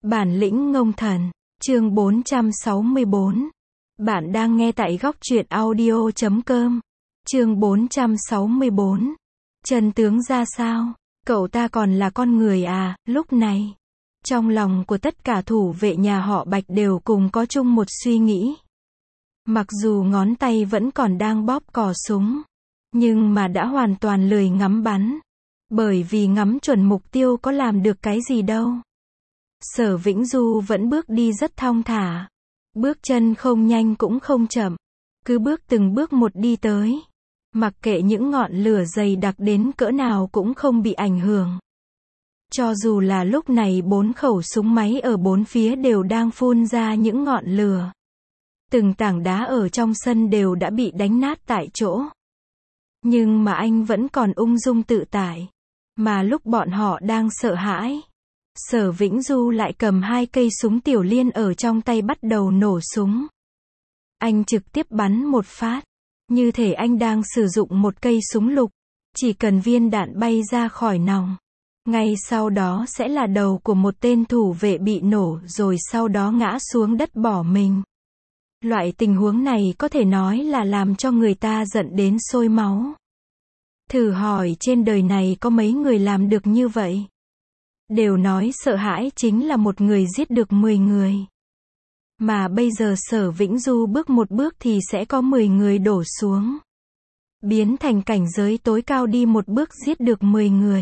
Bản lĩnh ngông thần, chương 464. Bạn đang nghe tại góc truyện audio.com. Chương 464. Chân tướng ra sao? Cậu ta còn là con người à? Lúc này, trong lòng của tất cả thủ vệ nhà họ Bạch đều cùng có chung một suy nghĩ. Mặc dù ngón tay vẫn còn đang bóp cò súng, nhưng mà đã hoàn toàn lười ngắm bắn. Bởi vì ngắm chuẩn mục tiêu có làm được cái gì đâu. Sở Vĩnh Du vẫn bước đi rất thong thả. Bước chân không nhanh cũng không chậm. Cứ bước từng bước một đi tới. Mặc kệ những ngọn lửa dày đặc đến cỡ nào cũng không bị ảnh hưởng. Cho dù là lúc này 4 khẩu súng máy ở bốn phía đều đang phun ra những ngọn lửa. Từng tảng đá ở trong sân đều đã bị đánh nát tại chỗ. Nhưng mà anh vẫn còn ung dung tự tại. Mà lúc bọn họ đang sợ hãi, Sở Vĩnh Du lại cầm 2 cây súng tiểu liên ở trong tay bắt đầu nổ súng. Anh trực tiếp bắn một phát. Như thể anh đang sử dụng một cây súng lục. Chỉ cần viên đạn bay ra khỏi nòng. Ngay sau đó sẽ là đầu của một tên thủ vệ bị nổ rồi sau đó ngã xuống đất bỏ mình. Loại tình huống này có thể nói là làm cho người ta giận đến sôi máu. Thử hỏi trên đời này có mấy người làm được như vậy? Đều nói sợ hãi chính là một người giết được 10 người. Mà bây giờ Sở Vĩnh Du bước một bước thì sẽ có 10 người đổ xuống. Biến thành cảnh giới tối cao đi một bước giết được 10 người.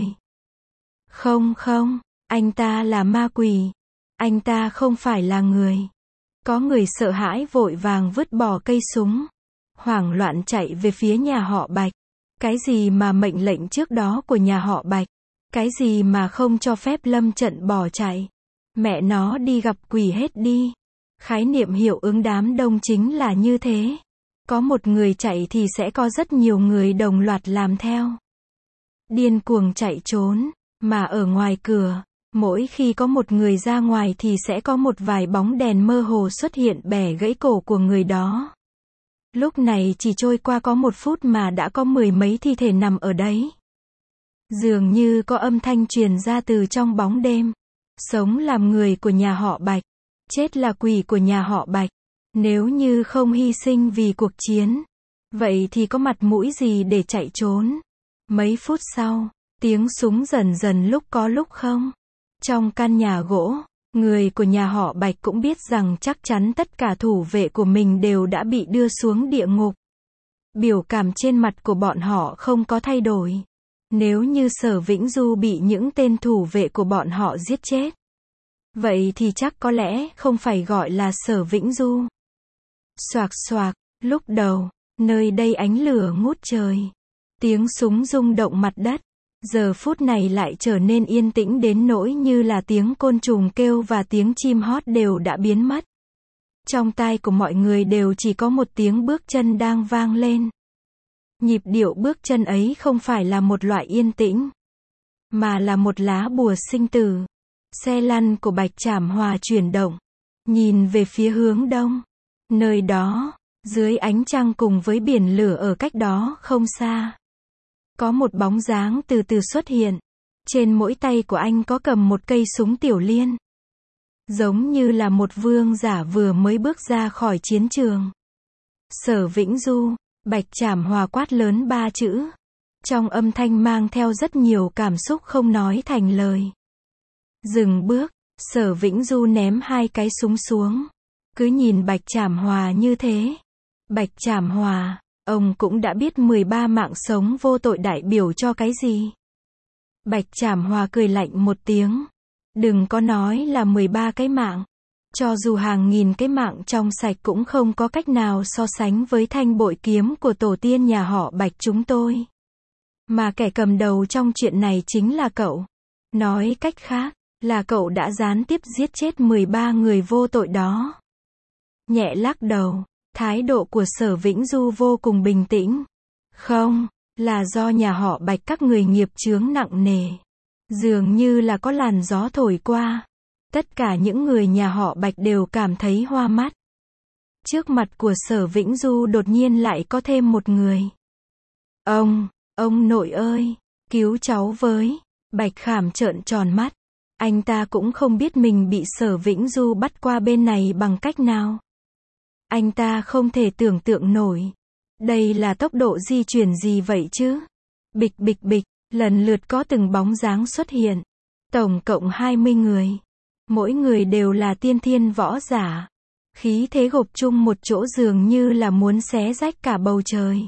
Không, anh ta là ma quỷ. Anh ta không phải là người. Có người sợ hãi vội vàng vứt bỏ cây súng. Hoảng loạn chạy về phía nhà họ Bạch. Cái gì mà mệnh lệnh trước đó của nhà họ Bạch? Cái gì mà không cho phép lâm trận bỏ chạy? Mẹ nó đi gặp quỷ hết đi. Khái niệm hiệu ứng đám đông chính là như thế. Có một người chạy thì sẽ có rất nhiều người đồng loạt làm theo. Điên cuồng chạy trốn. Mà ở ngoài cửa, mỗi khi có một người ra ngoài thì sẽ có một vài bóng đèn mơ hồ xuất hiện bẻ gãy cổ của người đó. Lúc này chỉ trôi qua có 1 phút mà đã có 10 mấy thi thể nằm ở đấy. Dường như có âm thanh truyền ra từ trong bóng đêm. Sống làm người của nhà họ Bạch. Chết là quỷ của nhà họ Bạch. Nếu như không hy sinh vì cuộc chiến, vậy thì có mặt mũi gì để chạy trốn. Mấy phút sau, tiếng súng dần dần lúc có lúc không. Trong căn nhà gỗ, người của nhà họ Bạch cũng biết rằng chắc chắn tất cả thủ vệ của mình đều đã bị đưa xuống địa ngục. Biểu cảm trên mặt của bọn họ không có thay đổi. Nếu như Sở Vĩnh Du bị những tên thủ vệ của bọn họ giết chết, vậy thì chắc có lẽ không phải gọi là Sở Vĩnh Du. Xoạc xoạc, lúc đầu, nơi đây ánh lửa ngút trời. Tiếng súng rung động mặt đất. Giờ phút này lại trở nên yên tĩnh đến nỗi như là tiếng côn trùng kêu và tiếng chim hót đều đã biến mất. Trong tai của mọi người đều chỉ có một tiếng bước chân đang vang lên. Nhịp điệu bước chân ấy không phải là một loại yên tĩnh, mà là một lá bùa sinh tử. Xe lăn của Bạch Trảm Hòa chuyển động, nhìn về phía hướng đông. Nơi đó, dưới ánh trăng cùng với biển lửa ở cách đó không xa, có một bóng dáng từ từ xuất hiện. Trên mỗi tay của anh có cầm một cây súng tiểu liên. Giống như là một vương giả vừa mới bước ra khỏi chiến trường. Sở Vĩnh Du, Bạch Trảm Hòa quát lớn 3 chữ. Trong âm thanh mang theo rất nhiều cảm xúc không nói thành lời. Dừng bước, Sở Vĩnh Du ném 2 cái súng xuống. Cứ nhìn Bạch Trảm Hòa như thế. Bạch Trảm Hòa, ông cũng đã biết 13 mạng sống vô tội đại biểu cho cái gì. Bạch Trảm Hòa cười lạnh một tiếng. Đừng có nói là 13 cái mạng. Cho dù hàng nghìn cái mạng trong sạch cũng không có cách nào so sánh với thanh bội kiếm của tổ tiên nhà họ Bạch chúng tôi. Mà kẻ cầm đầu trong chuyện này chính là cậu. Nói cách khác, là cậu đã gián tiếp giết chết 13 người vô tội đó. Nhẹ lắc đầu, thái độ của Sở Vĩnh Du vô cùng bình tĩnh. Không, là do nhà họ Bạch các người nghiệp chướng nặng nề. Dường như là có làn gió thổi qua. Tất cả những người nhà họ Bạch đều cảm thấy hoa mắt. Trước mặt của Sở Vĩnh Du đột nhiên lại có thêm một người. Ông nội ơi, cứu cháu với. Bạch Khảm trợn tròn mắt. Anh ta cũng không biết mình bị Sở Vĩnh Du bắt qua bên này bằng cách nào. Anh ta không thể tưởng tượng nổi. Đây là tốc độ di chuyển gì vậy chứ? Bịch bịch bịch, lần lượt có từng bóng dáng xuất hiện. Tổng cộng 20 người. Mỗi người đều là tiên thiên võ giả. Khí thế gộp chung một chỗ dường như là muốn xé rách cả bầu trời.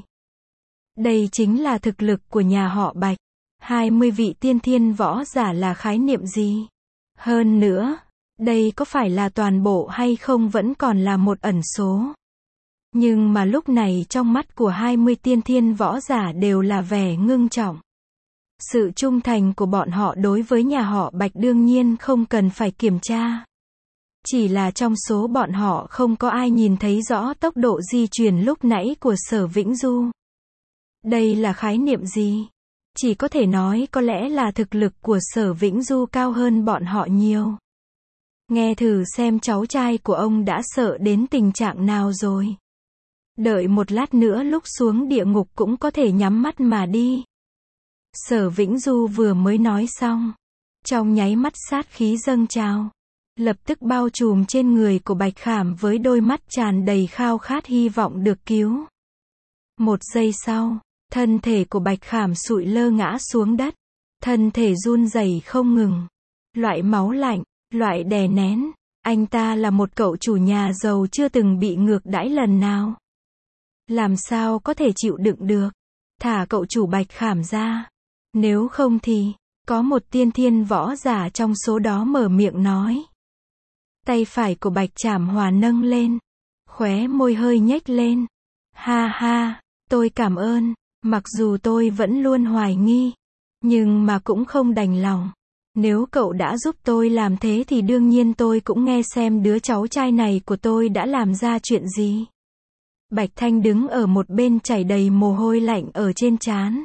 Đây chính là thực lực của nhà họ Bạch. 20 vị tiên thiên võ giả là khái niệm gì? Hơn nữa, đây có phải là toàn bộ hay không vẫn còn là một ẩn số. Nhưng mà lúc này trong mắt của 20 tiên thiên võ giả đều là vẻ ngưng trọng. Sự trung thành của bọn họ đối với nhà họ Bạch đương nhiên không cần phải kiểm tra. Chỉ là trong số bọn họ không có ai nhìn thấy rõ tốc độ di chuyển lúc nãy của Sở Vĩnh Du. Đây là khái niệm gì? Chỉ có thể nói có lẽ là thực lực của Sở Vĩnh Du cao hơn bọn họ nhiều. Nghe thử xem cháu trai của ông đã sợ đến tình trạng nào rồi. Đợi một lát nữa lúc xuống địa ngục cũng có thể nhắm mắt mà đi. Sở Vĩnh Du vừa mới nói xong. Trong nháy mắt sát khí dâng trào. Lập tức bao trùm trên người của Bạch Khảm với đôi mắt tràn đầy khao khát hy vọng được cứu. Một giây sau, thân thể của Bạch Khảm sụi lơ ngã xuống đất. Thân thể run rẩy không ngừng. Loại máu lạnh, loại đè nén. Anh ta là một cậu chủ nhà giàu chưa từng bị ngược đãi lần nào. Làm sao có thể chịu đựng được? Thả cậu chủ Bạch Khảm ra. Nếu không thì, có một tiên thiên võ giả trong số đó mở miệng nói. Tay phải của Bạch Trảm Hòa nâng lên. Khóe môi hơi nhếch lên. Ha ha, tôi cảm ơn. Mặc dù tôi vẫn luôn hoài nghi. Nhưng mà cũng không đành lòng. Nếu cậu đã giúp tôi làm thế thì đương nhiên tôi cũng nghe xem đứa cháu trai này của tôi đã làm ra chuyện gì. Bạch Thanh đứng ở một bên chảy đầy mồ hôi lạnh ở trên trán.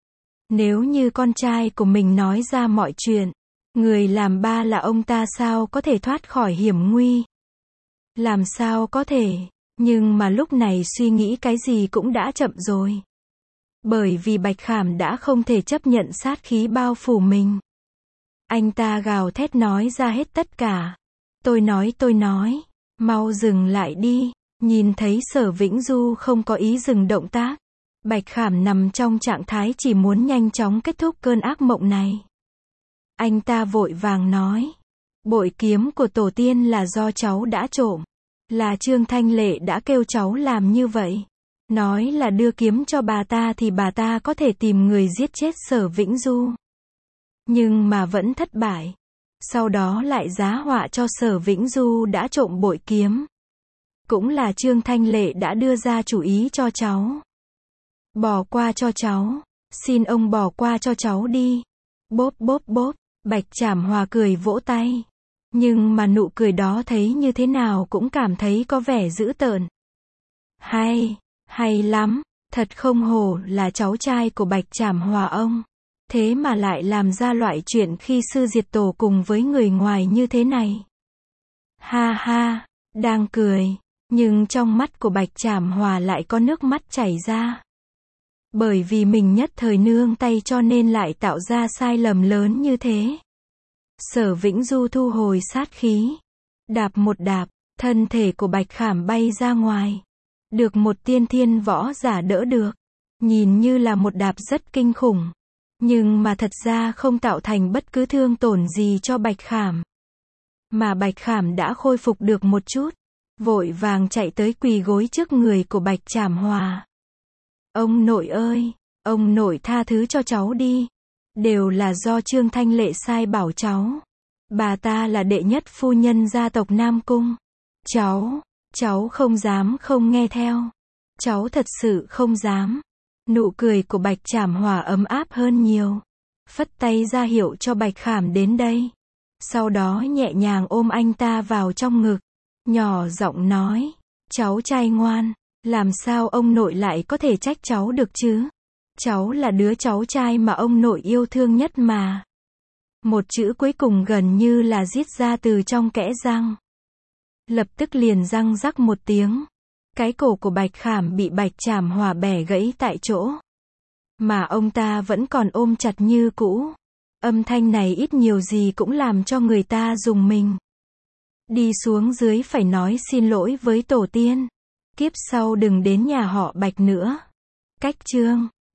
Nếu như con trai của mình nói ra mọi chuyện, người làm ba là ông ta sao có thể thoát khỏi hiểm nguy? Làm sao có thể, nhưng mà lúc này suy nghĩ cái gì cũng đã chậm rồi. Bởi vì Bạch Khảm đã không thể chấp nhận sát khí bao phủ mình. Anh ta gào thét nói ra hết tất cả. Tôi nói, mau dừng lại đi. Nhìn thấy Sở Vĩnh Du không có ý dừng động tác. Bạch Khảm nằm trong trạng thái chỉ muốn nhanh chóng kết thúc cơn ác mộng này. Anh ta vội vàng nói. Bội kiếm của tổ tiên là do cháu đã trộm. Là Trương Thanh Lệ đã kêu cháu làm như vậy. Nói là đưa kiếm cho bà ta thì bà ta có thể tìm người giết chết Sở Vĩnh Du. Nhưng mà vẫn thất bại. Sau đó lại giá họa cho Sở Vĩnh Du đã trộm bội kiếm. Cũng là Trương Thanh Lệ đã đưa ra chủ ý cho cháu. Bỏ qua cho cháu. Xin ông bỏ qua cho cháu đi. Bốp bốp bốp. Bạch Trảm Hòa cười vỗ tay. Nhưng mà nụ cười đó thấy như thế nào cũng cảm thấy có vẻ dữ tợn. Hay lắm. Thật không hổ là cháu trai của Bạch Trảm Hòa ông. Thế mà lại làm ra loại chuyện khi sư diệt tổ cùng với người ngoài như thế này. Ha ha. Đang cười. Nhưng trong mắt của Bạch Trảm Hòa lại có nước mắt chảy ra. Bởi vì mình nhất thời nương tay cho nên lại tạo ra sai lầm lớn như thế. Sở Vĩnh Du thu hồi sát khí. Đạp một đạp, thân thể của Bạch Khảm bay ra ngoài. Được một tiên thiên võ giả đỡ được. Nhìn như là một đạp rất kinh khủng. Nhưng mà thật ra không tạo thành bất cứ thương tổn gì cho Bạch Khảm. Mà Bạch Khảm đã khôi phục được một chút. Vội vàng chạy tới quỳ gối trước người của Bạch Trảm Hòa. Ông nội ơi, ông nội tha thứ cho cháu đi. Đều là do Trương Thanh Lệ sai bảo cháu. Bà ta là đệ nhất phu nhân gia tộc Nam Cung. Cháu không dám không nghe theo. Cháu thật sự không dám. Nụ cười của Bạch Trảm Hòa ấm áp hơn nhiều. Phất tay ra hiệu cho Bạch Khảm đến đây. Sau đó nhẹ nhàng ôm anh ta vào trong ngực. Nhỏ giọng nói. Cháu trai ngoan. Làm sao ông nội lại có thể trách cháu được chứ? Cháu là đứa cháu trai mà ông nội yêu thương nhất mà. Một chữ cuối cùng gần như là rít ra từ trong kẽ răng. Lập tức liền răng rắc một tiếng. Cái cổ của Bạch Khảm bị Bạch Trảm Hòa bẻ gãy tại chỗ. Mà ông ta vẫn còn ôm chặt như cũ. Âm thanh này ít nhiều gì cũng làm cho người ta rùng mình. Đi xuống dưới phải nói xin lỗi với tổ tiên. Kiếp sau đừng đến nhà họ Bạch nữa. Cách chương